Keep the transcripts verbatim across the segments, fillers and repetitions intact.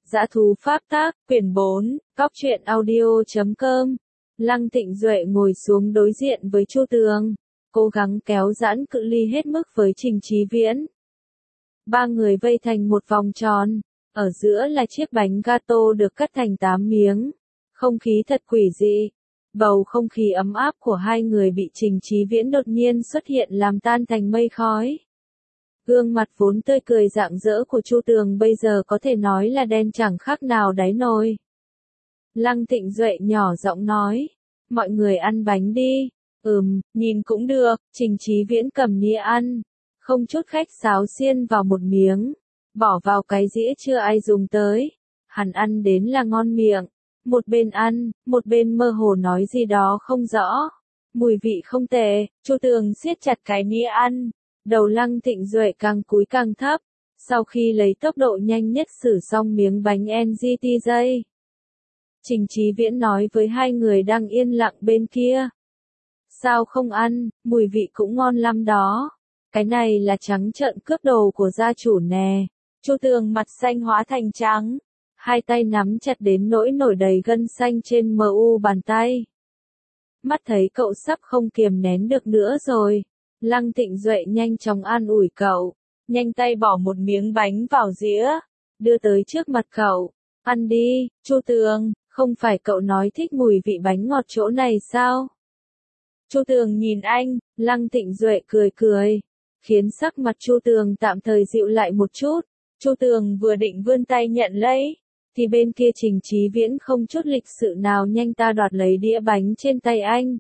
Dã thú pháp tác, quyển bốn, cóc truyện audio chấm com. Lăng Thịnh Duệ ngồi xuống đối diện với Chu Tường, cố gắng kéo giãn cự ly hết mức với Trình Chí Viễn. Ba người vây thành một vòng tròn, ở giữa là chiếc bánh gato được cắt thành tám miếng. Không khí thật quỷ dị. Bầu không khí ấm áp của hai người bị Trình Chí Viễn đột nhiên xuất hiện làm tan thành mây khói. Gương mặt vốn tươi cười rạng rỡ của Chu Tường bây giờ có thể nói là đen chẳng khác nào đáy nồi. Lăng Thịnh Duệ nhỏ giọng nói, mọi người ăn bánh đi. Ừm, nhìn cũng được. Trình Chí Viễn cầm nĩa ăn, không chút khách sáo xiên vào một miếng, bỏ vào cái dĩa chưa ai dùng tới. Hắn ăn đến là ngon miệng, một bên ăn, một bên mơ hồ nói gì đó không rõ. Mùi vị không tệ. Chu Tường siết chặt cái nĩa ăn. Đầu Lăng Thịnh Duệ càng cúi càng thấp, sau khi lấy tốc độ nhanh nhất xử xong miếng bánh en giê tê giây. Trình Chí Viễn nói với hai người đang yên lặng bên kia. Sao không ăn, mùi vị cũng ngon lắm đó. Cái này là trắng trợn cướp đồ của gia chủ nè. Chu Tường mặt xanh hóa thành trắng, hai tay nắm chặt đến nỗi nổi đầy gân xanh trên mu bàn tay. Mắt thấy cậu sắp không kiềm nén được nữa rồi. Lăng Thịnh Duệ nhanh chóng an ủi cậu, nhanh tay bỏ một miếng bánh vào dĩa, đưa tới trước mặt cậu. Ăn đi, Chu Tường, không phải cậu nói thích mùi vị bánh ngọt chỗ này sao? Chu Tường nhìn anh, Lăng Thịnh Duệ cười cười, khiến sắc mặt Chu Tường tạm thời dịu lại một chút. Chu Tường vừa định vươn tay nhận lấy, thì bên kia Trình Chí Viễn không chút lịch sự nào nhanh ta đoạt lấy đĩa bánh trên tay anh.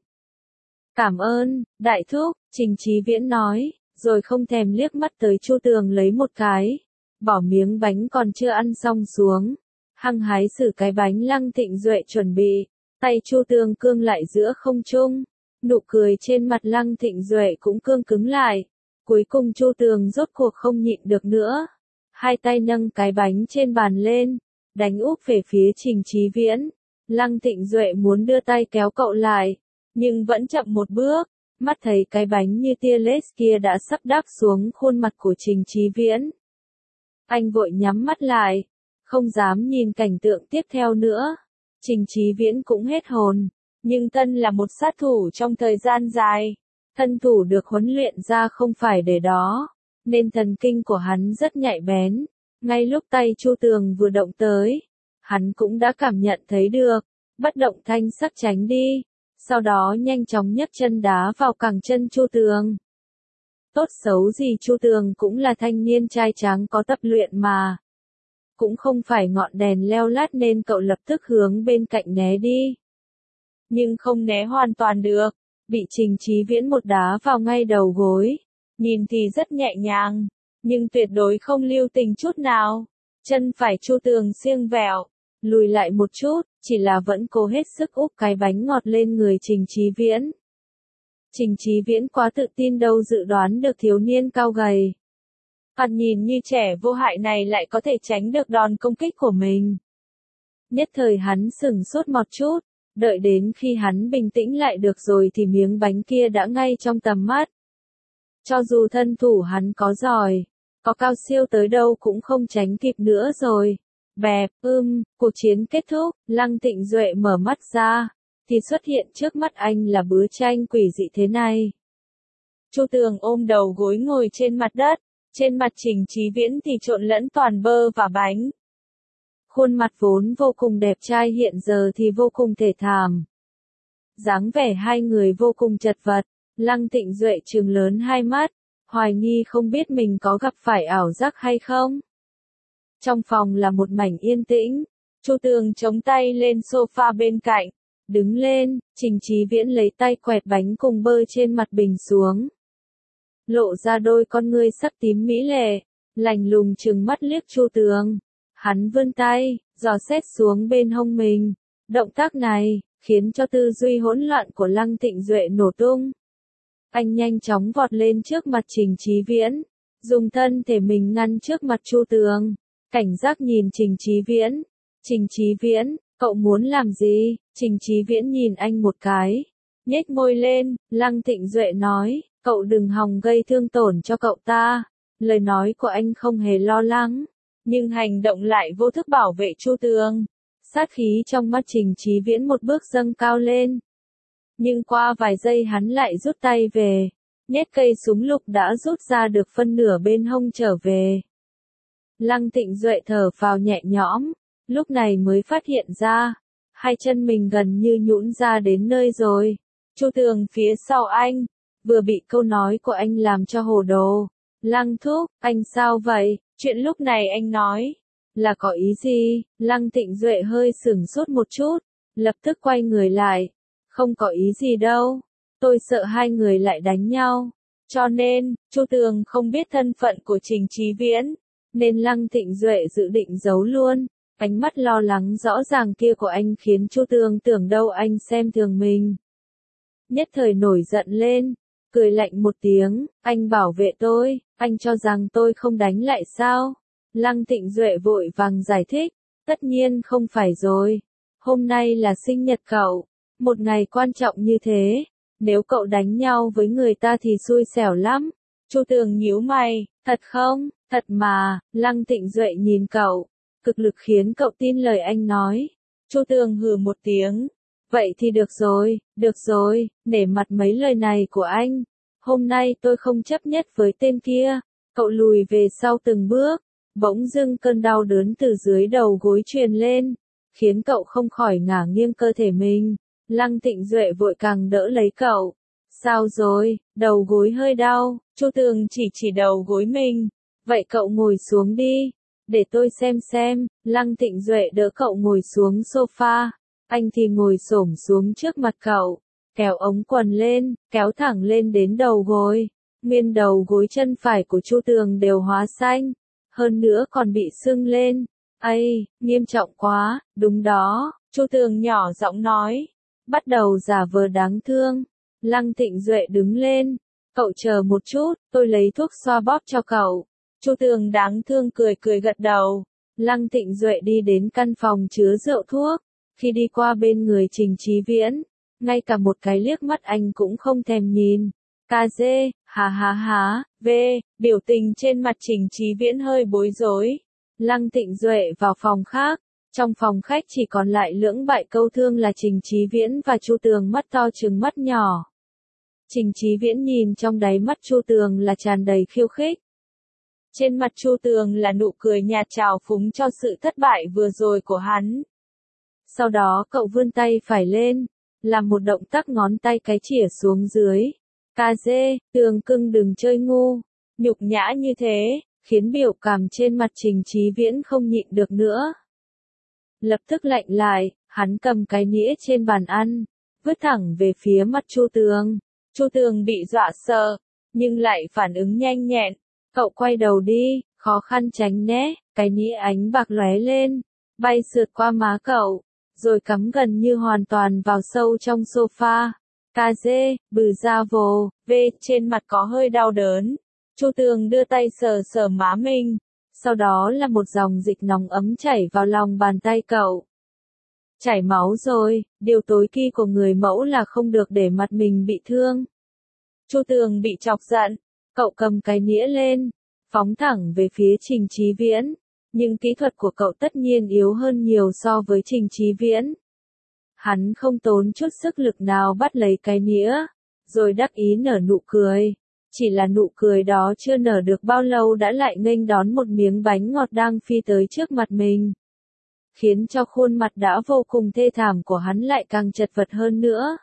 Cảm ơn, đại thúc, Trình Chí Viễn nói, rồi không thèm liếc mắt tới Chu Tường lấy một cái, bỏ miếng bánh còn chưa ăn xong xuống, hăng hái xử cái bánh Lăng Thịnh Duệ chuẩn bị, tay Chu Tường cương lại giữa không trung, nụ cười trên mặt Lăng Thịnh Duệ cũng cương cứng lại, cuối cùng Chu Tường rốt cuộc không nhịn được nữa, hai tay nâng cái bánh trên bàn lên, đánh úp về phía Trình Chí Viễn. Lăng Thịnh Duệ muốn đưa tay kéo cậu lại, nhưng vẫn chậm một bước, mắt thấy cái bánh như tia laser kia đã sắp đáp xuống khuôn mặt của Trình Chí Viễn. Anh vội nhắm mắt lại, không dám nhìn cảnh tượng tiếp theo nữa. Trình Chí Viễn cũng hết hồn, nhưng thân là một sát thủ trong thời gian dài, thân thủ được huấn luyện ra không phải để đó, nên thần kinh của hắn rất nhạy bén. Ngay lúc tay Chu Tường vừa động tới, hắn cũng đã cảm nhận thấy được, bất động thanh sắc tránh đi. Sau đó nhanh chóng nhấc chân đá vào cẳng chân Chu Tường. Tốt xấu gì Chu Tường cũng là thanh niên trai tráng có tập luyện mà. Cũng không phải ngọn đèn leo lát nên cậu lập tức hướng bên cạnh né đi. Nhưng không né hoàn toàn được, bị Trình Chí Viễn một đá vào ngay đầu gối. Nhìn thì rất nhẹ nhàng, nhưng tuyệt đối không lưu tình chút nào. Chân phải Chu Tường siêng vẹo, lùi lại một chút, chỉ là vẫn cố hết sức úp cái bánh ngọt lên người Trình Chí Viễn. Trình Chí Viễn quá tự tin đâu dự đoán được thiếu niên cao gầy, thoạt nhìn như trẻ vô hại này lại có thể tránh được đòn công kích của mình. Nhất thời hắn sửng sốt một chút, đợi đến khi hắn bình tĩnh lại được rồi thì miếng bánh kia đã ngay trong tầm mắt. Cho dù thân thủ hắn có giỏi, có cao siêu tới đâu cũng không tránh kịp nữa rồi. Bẹp, ưm, cuộc chiến kết thúc, Lăng Thịnh Duệ mở mắt ra, thì xuất hiện trước mắt anh là bức tranh quỷ dị thế này. Chu Tường ôm đầu gối ngồi trên mặt đất, trên mặt Trình Chí Viễn thì trộn lẫn toàn bơ và bánh. Khuôn mặt vốn vô cùng đẹp trai hiện giờ thì vô cùng thê thảm. Dáng vẻ hai người vô cùng chật vật, Lăng Thịnh Duệ trừng lớn hai mắt, hoài nghi không biết mình có gặp phải ảo giác hay không. Trong phòng là một mảnh yên tĩnh, Chu Tường chống tay lên sofa bên cạnh, đứng lên, Trình Chí Viễn lấy tay quẹt bánh cùng bơ trên mặt bình xuống. Lộ ra đôi con ngươi sắc tím mỹ lệ, lạnh lùng trừng mắt liếc Chu Tường. Hắn vươn tay, dò xét xuống bên hông mình. Động tác này, khiến cho tư duy hỗn loạn của Lăng Thịnh Duệ nổ tung. Anh nhanh chóng vọt lên trước mặt Trình Chí Viễn, dùng thân thể mình ngăn trước mặt Chu Tường. Cảnh giác nhìn Trình Chí Viễn. Trình Chí Viễn, cậu muốn làm gì? Trình Chí Viễn nhìn anh một cái, nhếch môi lên. Lăng Thịnh Duệ nói, cậu đừng hòng gây thương tổn cho cậu ta. Lời nói của anh không hề lo lắng, nhưng hành động lại vô thức bảo vệ Chu Tường. Sát khí trong mắt Trình Chí Viễn một bước dâng cao lên. Nhưng qua vài giây hắn lại rút tay về, nhét cây súng lục đã rút ra được phân nửa bên hông trở về. Lăng Tịnh Duệ thở phào nhẹ nhõm, lúc này mới phát hiện ra, hai chân mình gần như nhũn ra đến nơi rồi. Chu Tường phía sau anh, vừa bị câu nói của anh làm cho hồ đồ. Lăng thúc, anh sao vậy? Chuyện lúc này anh nói, là có ý gì? Lăng Tịnh Duệ hơi sửng sốt một chút, lập tức quay người lại. Không có ý gì đâu, tôi sợ hai người lại đánh nhau. Cho nên, Chu Tường không biết thân phận của Trình Chí Viễn, nên Lăng Tịnh Duệ dự định giấu luôn. Ánh mắt lo lắng rõ ràng kia của anh khiến Chu Tường tưởng đâu anh xem thường mình. Nhất thời nổi giận lên, cười lạnh một tiếng, anh bảo vệ tôi, anh cho rằng tôi không đánh lại sao? Lăng Tịnh Duệ vội vàng giải thích, tất nhiên không phải rồi, hôm nay là sinh nhật cậu, một ngày quan trọng như thế, nếu cậu đánh nhau với người ta thì xui xẻo lắm. Chu Tường nhíu mày, thật không, thật mà. Lăng Tịnh Duệ nhìn cậu, cực lực khiến cậu tin lời anh nói. Chu Tường hừ một tiếng, vậy thì được rồi, được rồi, nể mặt mấy lời này của anh, hôm nay tôi không chấp nhất với tên kia. Cậu lùi về sau từng bước, bỗng dưng cơn đau đớn từ dưới đầu gối truyền lên, khiến cậu không khỏi ngả nghiêng cơ thể mình. Lăng Tịnh Duệ vội càng đỡ lấy cậu. Sao rồi, đầu gối hơi đau? Chu Tường chỉ chỉ đầu gối mình. Vậy cậu ngồi xuống đi, để tôi xem xem. Lăng Tịnh Duệ đỡ cậu ngồi xuống sofa, anh thì ngồi xổm xuống trước mặt cậu, kéo ống quần lên, kéo thẳng lên đến đầu gối. Nguyên đầu gối chân phải của Chu Tường đều hóa xanh, hơn nữa còn bị sưng lên. Ây, nghiêm trọng quá, đúng đó, Chu Tường nhỏ giọng nói, bắt đầu giả vờ đáng thương. Lăng Tịnh Duệ đứng lên, cậu chờ một chút, tôi lấy thuốc xoa bóp cho cậu. Chu Tường đáng thương cười cười gật đầu. Lăng Tịnh Duệ đi đến căn phòng chứa rượu thuốc, khi đi qua bên người Trình Chí Viễn, ngay cả một cái liếc mắt anh cũng không thèm nhìn. Ca dê, hà hà hà, vê, biểu tình trên mặt Trình Chí Viễn hơi bối rối. Lăng Tịnh Duệ vào phòng khác, trong phòng khách chỉ còn lại lưỡng bại câu thương là Trình Chí Viễn và Chu Tường mắt to trừng mắt nhỏ. Trình Chí Viễn nhìn trong đáy mắt Chu Tường là tràn đầy khiêu khích. Trên mặt Chu Tường là nụ cười nhạt trào phúng cho sự thất bại vừa rồi của hắn. Sau đó cậu vươn tay phải lên, làm một động tác ngón tay cái chĩa xuống dưới. Ca dê, Tường cưng đừng chơi ngu. Nhục nhã như thế, khiến biểu cảm trên mặt Trình Chí Viễn không nhịn được nữa. Lập tức lạnh lại, hắn cầm cái nĩa trên bàn ăn, vứt thẳng về phía mặt Chu Tường. Chu Tường bị dọa sợ, nhưng lại phản ứng nhanh nhẹn. Cậu quay đầu đi, khó khăn tránh né, cái nĩa ánh bạc lóe lên, bay sượt qua má cậu, rồi cắm gần như hoàn toàn vào sâu trong sofa. Ca dê, bừ ra vồ, vê, trên mặt có hơi đau đớn. Chu Tường đưa tay sờ sờ má mình, sau đó là một dòng dịch nóng ấm chảy vào lòng bàn tay cậu. Chảy máu rồi, điều tối kỵ của người mẫu là không được để mặt mình bị thương. Chu Tường bị chọc giận, cậu cầm cái nĩa lên, phóng thẳng về phía Trình Chí Viễn, nhưng kỹ thuật của cậu tất nhiên yếu hơn nhiều so với Trình Chí Viễn. Hắn không tốn chút sức lực nào bắt lấy cái nĩa, rồi đắc ý nở nụ cười. Chỉ là nụ cười đó chưa nở được bao lâu đã lại nghênh đón một miếng bánh ngọt đang phi tới trước mặt mình, khiến cho khuôn mặt đã vô cùng thê thảm của hắn lại càng chật vật hơn nữa.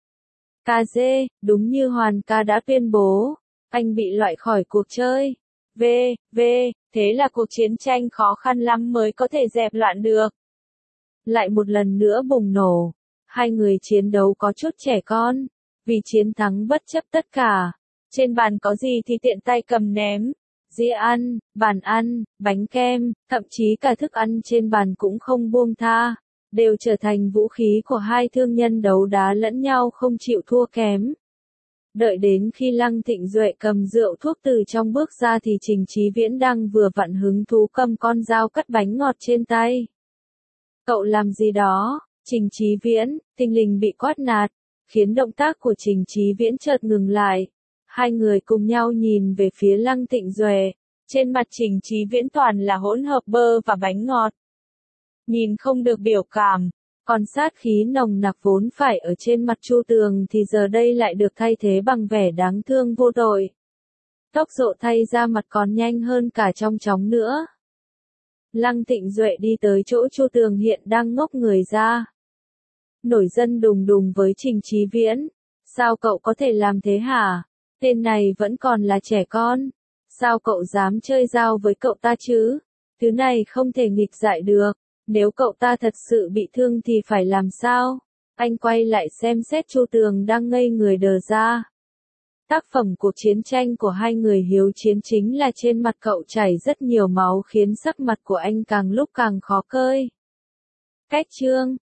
Ca dê, đúng như Hoàn ca đã tuyên bố, anh bị loại khỏi cuộc chơi. V, V, thế là cuộc chiến tranh khó khăn lắm mới có thể dẹp loạn được. Lại một lần nữa bùng nổ, hai người chiến đấu có chút trẻ con, vì chiến thắng bất chấp tất cả. Trên bàn có gì thì tiện tay cầm ném, dĩa ăn, bàn ăn, bánh kem, thậm chí cả thức ăn trên bàn cũng không buông tha, đều trở thành vũ khí của hai thương nhân đấu đá lẫn nhau không chịu thua kém. Đợi đến khi Lăng Tịnh Duệ cầm rượu thuốc từ trong bước ra thì Trình Chí Viễn đang vừa vặn hứng thú cầm con dao cắt bánh ngọt trên tay. Cậu làm gì đó? Trình Chí Viễn, thình lình bị quát nạt, khiến động tác của Trình Chí Viễn chợt ngừng lại. Hai người cùng nhau nhìn về phía Lăng Tịnh Duệ, Trên mặt Trình Chí Viễn toàn là hỗn hợp bơ và bánh ngọt. Nhìn không được biểu cảm, còn sát khí nồng nặc vốn phải ở trên mặt Chu Tường thì giờ đây lại được thay thế bằng vẻ đáng thương vô tội. Tốc độ thay ra mặt còn nhanh hơn cả trong chóng nữa. Lăng Thịnh Duệ đi tới chỗ Chu Tường hiện đang ngốc người ra. Nổi giận đùng đùng với Trình Chí Viễn. Sao cậu có thể làm thế hả? Tên này vẫn còn là trẻ con. Sao cậu dám chơi dao với cậu ta chứ? Thứ này không thể nghịch dại được. Nếu cậu ta thật sự bị thương thì phải làm sao? Anh quay lại xem xét Chu Tường đang ngây người đờ ra. Tác phẩm cuộc chiến tranh của hai người hiếu chiến chính là trên mặt cậu chảy rất nhiều máu khiến sắc mặt của anh càng lúc càng khó coi. Cách chương